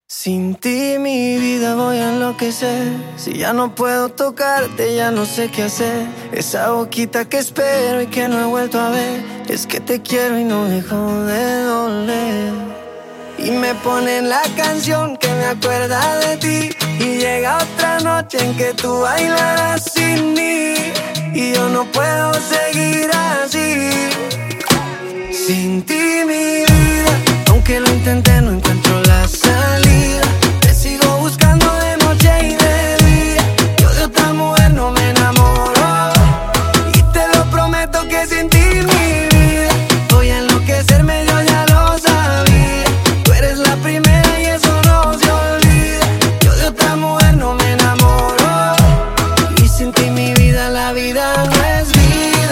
Sin ti mi vida voy a enloquecer. Si ya no puedo tocarte, ya no sé qué hacer. Esa boquita que espero y que no he vuelto a ver. Es que te quiero y no dejo de doler. Y me ponen la canción que me acuerda de ti. Y llega otra noche en que tú bailarás sin mí. Y yo no puedo seguir así. Sin ti mi vida, aunque lo intenté no encuentro la salida. Te sigo buscando de noche y de día. Yo de otra mujer no me enamoro. Y te lo prometo que sin ti mi vida voy a enloquecerme, yo ya lo sabía. Tú eres la primera y eso no se olvida. Yo de otra mujer no me enamoro. Y sin ti mi vida, la vida no es vida.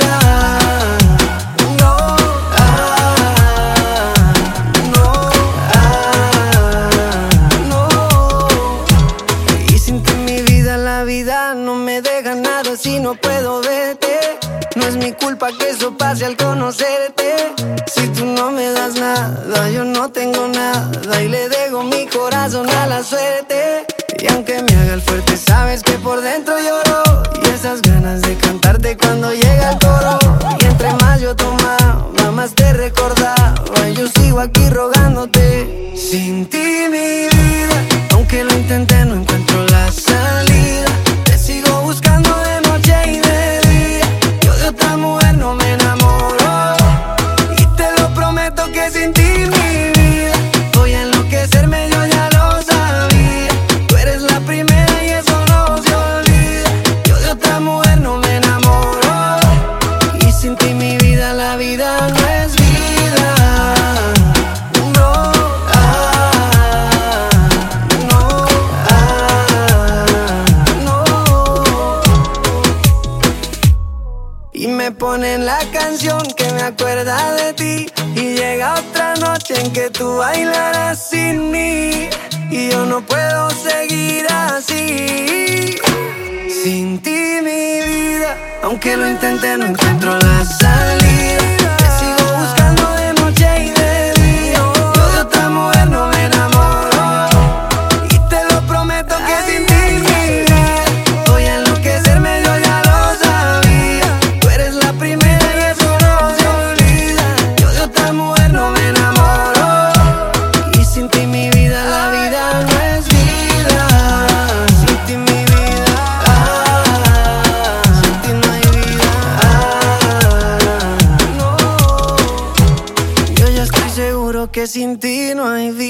No me deja nada si no puedo verte. No es mi culpa que eso pase al conocerte. Si tú no me das nada, yo no tengo nada. Y le dejo mi corazón a la suerte. Y aunque me haga el fuerte, sabes que por dentro lloro. Y esas ganas de cantarte cuando llega el coro. Y entre más yo tomaba, más te recordaba. Y yo sigo aquí rogándote. Sin ti mi vida, aunque lo intenté no encuentro la salida. Sigo buscando de noche y de día. Yo de otra mujer no me enamoro. Y te lo prometo que sin ti mi vida voy a enloquecerme, yo ya lo sabía. Tú eres la primera y eso no se olvida. Yo de otra mujer no me enamoro. Y sin ti mi vida, la vida no es vida. Y me ponen la canción que me acuerda de ti. Y llega otra noche en que tú bailarás sin mí. Y yo no puedo seguir así. Sin ti mi vida, aunque lo intenté no encuentro la salida. Te sigo buscando de noche y de día. Yo de otra mujer no me enamoro. Y te lo prometo que sin ti mi vida voy a enloquecerme, yo ya lo sabía. Tú eres la primera y eso no se olvida. Yo de otra mujer no me enamoro. Y sin ti mi vida, la vida no es vida. Sin ti mi vida, sin ti no hay vida. No, yo ya estoy seguro que sin ti no hay vida.